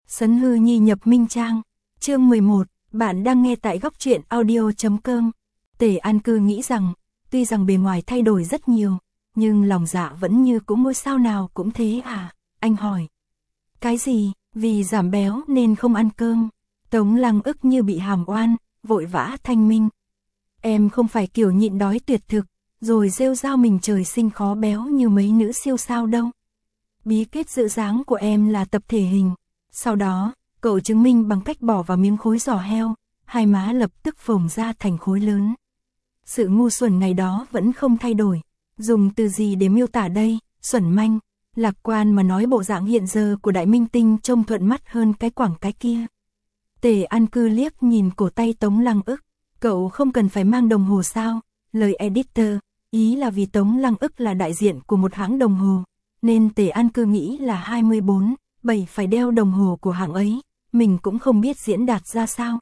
Sấn hư nhi nhập minh trang. Chương 11, bạn đang nghe tại góc truyện audio.com. Tề An Cư nghĩ rằng, tuy rằng bề ngoài thay đổi rất nhiều, nhưng lòng dạ vẫn như cũ, ngôi sao nào cũng thế à? Anh hỏi. Cái gì? Vì giảm béo nên không ăn cơm. Tống Lăng ức như bị hàm oan, vội vã thanh minh. Em không phải kiểu nhịn đói tuyệt thực, rồi rêu rao mình trời sinh khó béo như mấy nữ siêu sao đâu. Bí kết giữ dáng của em là tập thể hình. Sau đó, cậu chứng minh bằng cách bỏ vào miếng khối giò heo, hai má lập tức phồng ra thành khối lớn. Sự ngu xuẩn ngày đó vẫn không thay đổi. Dùng từ gì để miêu tả đây? Xuẩn manh. Lạc quan mà nói, bộ dạng hiện giờ của đại minh tinh trông thuận mắt hơn cái quảng cái kia. Tề An Cư liếc nhìn cổ tay Tống Lăng ức. Cậu không cần phải mang đồng hồ sao? Lời editor, ý là vì Tống Lăng ức là đại diện của một hãng đồng hồ, nên Tề An Cư nghĩ là 24/7 phải đeo đồng hồ của hãng ấy. Mình cũng không biết diễn đạt ra sao.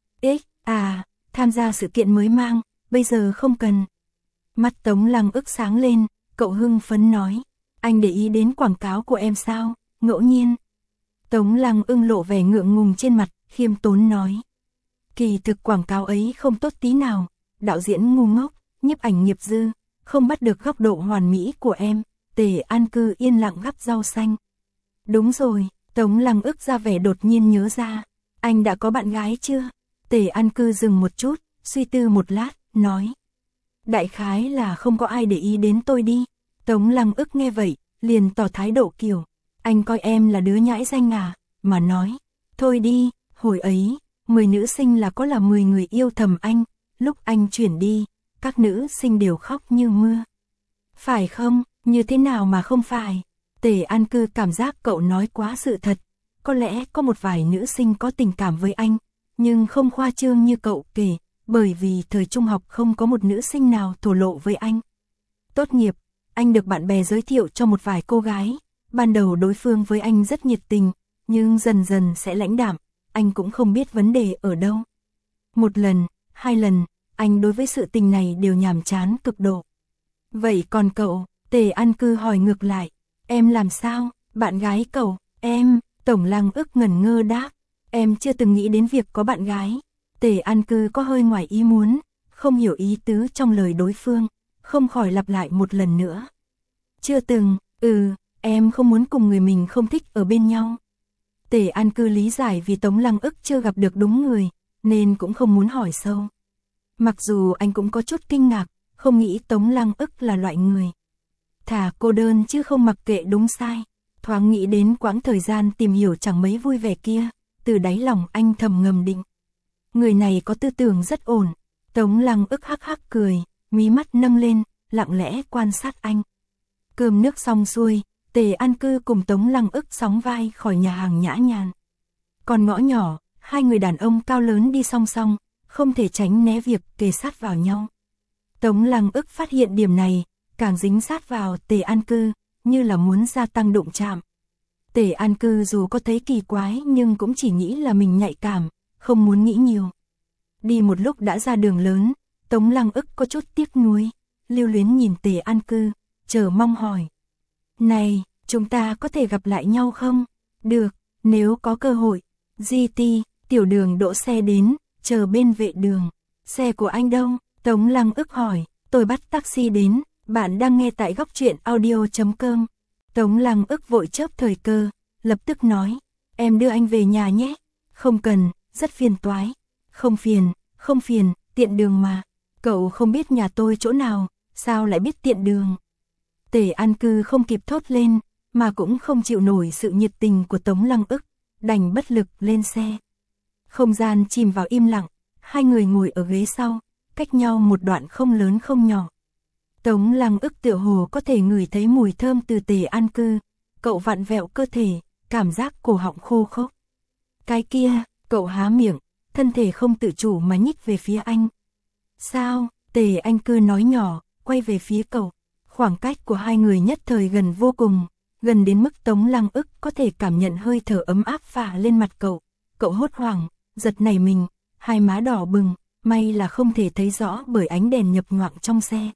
Tham gia sự kiện mới mang, bây giờ không cần. Mắt Tống Lăng ức sáng lên, cậu hưng phấn nói. Anh để ý đến quảng cáo của em sao? Ngẫu nhiên. Tống Lăng ưng lộ vẻ ngượng ngùng trên mặt, khiêm tốn nói. Kỳ thực quảng cáo ấy không tốt tí nào. Đạo diễn ngu ngốc, nhiếp ảnh nghiệp dư, không bắt được góc độ hoàn mỹ của em. Tề An Cư yên lặng gắp rau xanh. Đúng rồi, Tống Lăng ức ra vẻ đột nhiên nhớ ra. Anh đã có bạn gái chưa? Tề An Cư dừng một chút, suy tư một lát, nói. Đại khái là không có ai để ý đến tôi đi. Tống Lăng ức nghe vậy, liền tỏ thái độ kiểu. Anh coi em là đứa nhãi danh à? Mà nói. Thôi đi, hồi ấy, 10 nữ sinh là có là 10 người yêu thầm anh. Lúc anh chuyển đi, các nữ sinh đều khóc như mưa. Phải không? Như thế nào mà không phải? Tề An Cư cảm giác cậu nói quá sự thật. Có lẽ có một vài nữ sinh có tình cảm với anh, nhưng không khoa trương như cậu kể, bởi vì thời trung học không có một nữ sinh nào thổ lộ với anh. Tốt nghiệp, anh được bạn bè giới thiệu cho một vài cô gái. Ban đầu đối phương với anh rất nhiệt tình, nhưng dần dần sẽ lãnh đạm, anh cũng không biết vấn đề ở đâu. Một lần, 2 lần, anh đối với sự tình này đều nhàm chán cực độ. Vậy còn cậu? Tề An Cư hỏi ngược lại. Em làm sao? Bạn gái cậu? Em, Tống Lăng ức ngẩn ngơ đáp. Em chưa từng nghĩ đến việc có bạn gái. Tề An Cư có hơi ngoài ý muốn, không hiểu ý tứ trong lời đối phương, không khỏi lặp lại một lần nữa. Chưa từng, em không muốn cùng người mình không thích ở bên nhau. Tề An Cư lý giải vì Tống Lăng ức chưa gặp được đúng người, nên cũng không muốn hỏi sâu. Mặc dù anh cũng có chút kinh ngạc, không nghĩ Tống Lăng ức là loại người thà cô đơn chứ không mặc kệ đúng sai. Thoáng nghĩ đến quãng thời gian tìm hiểu chẳng mấy vui vẻ kia, từ đáy lòng anh thầm ngầm định. Người này có tư tưởng rất ổn. Tống Lăng ức hắc hắc cười, mí mắt nâng lên, lặng lẽ quan sát anh. Cơm nước xong xuôi, Tề An Cư cùng Tống Lăng ức sóng vai khỏi nhà hàng nhã nhàn. Còn ngõ nhỏ, hai người đàn ông cao lớn đi song song, không thể tránh né việc kề sát vào nhau. Tống Lăng ức phát hiện điểm này, càng dính sát vào Tề An Cư, như là muốn gia tăng đụng chạm. Tề An Cư dù có thấy kỳ quái nhưng cũng chỉ nghĩ là mình nhạy cảm, không muốn nghĩ nhiều. Đi một lúc đã ra đường lớn, Tống Lăng ức có chút tiếc nuối, lưu luyến nhìn Tề An Cư, chờ mong hỏi. Này, chúng ta có thể gặp lại nhau không? Được, nếu có cơ hội. GT, tiểu đường đỗ xe đến, chờ bên vệ đường. Xe của anh đâu? Tống Lăng ức hỏi. Tôi bắt taxi đến. Bạn đang nghe tại góc truyện audio.com. Tống Lăng ức vội chớp thời cơ, lập tức nói. Em đưa anh về nhà nhé. Không cần, rất phiền toái. Không phiền, tiện đường mà. Cậu không biết nhà tôi chỗ nào, sao lại biết tiện đường? Tề An Cư không kịp thốt lên, mà cũng không chịu nổi sự nhiệt tình của Tống Lăng ức, đành bất lực lên xe. Không gian chìm vào im lặng, hai người ngồi ở ghế sau, cách nhau một đoạn không lớn không nhỏ. Tống Lăng ức tựa hồ có thể ngửi thấy mùi thơm từ Tề An Cư, cậu vặn vẹo cơ thể, cảm giác cổ họng khô khốc. Cái kia, cậu há miệng, thân thể không tự chủ mà nhích về phía anh. Sao? Tề An Cư nói nhỏ, quay về phía cậu. Khoảng cách của hai người nhất thời gần vô cùng, gần đến mức Tống Lăng ức có thể cảm nhận hơi thở ấm áp phả lên mặt cậu. Cậu hốt hoảng, giật nảy mình, hai má đỏ bừng, may là không thể thấy rõ bởi ánh đèn nhập nhoạng trong xe.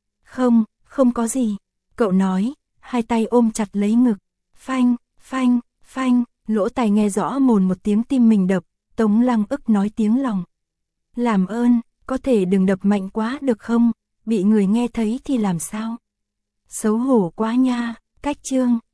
Không có gì, cậu nói, hai tay ôm chặt lấy ngực. Phanh, Lỗ tai nghe rõ mồn một tiếng tim mình đập, Tống Lăng ức nói tiếng lòng. Làm ơn, có thể đừng đập mạnh quá được không, bị người nghe thấy thì làm sao? Xấu hổ quá nha, cách chương.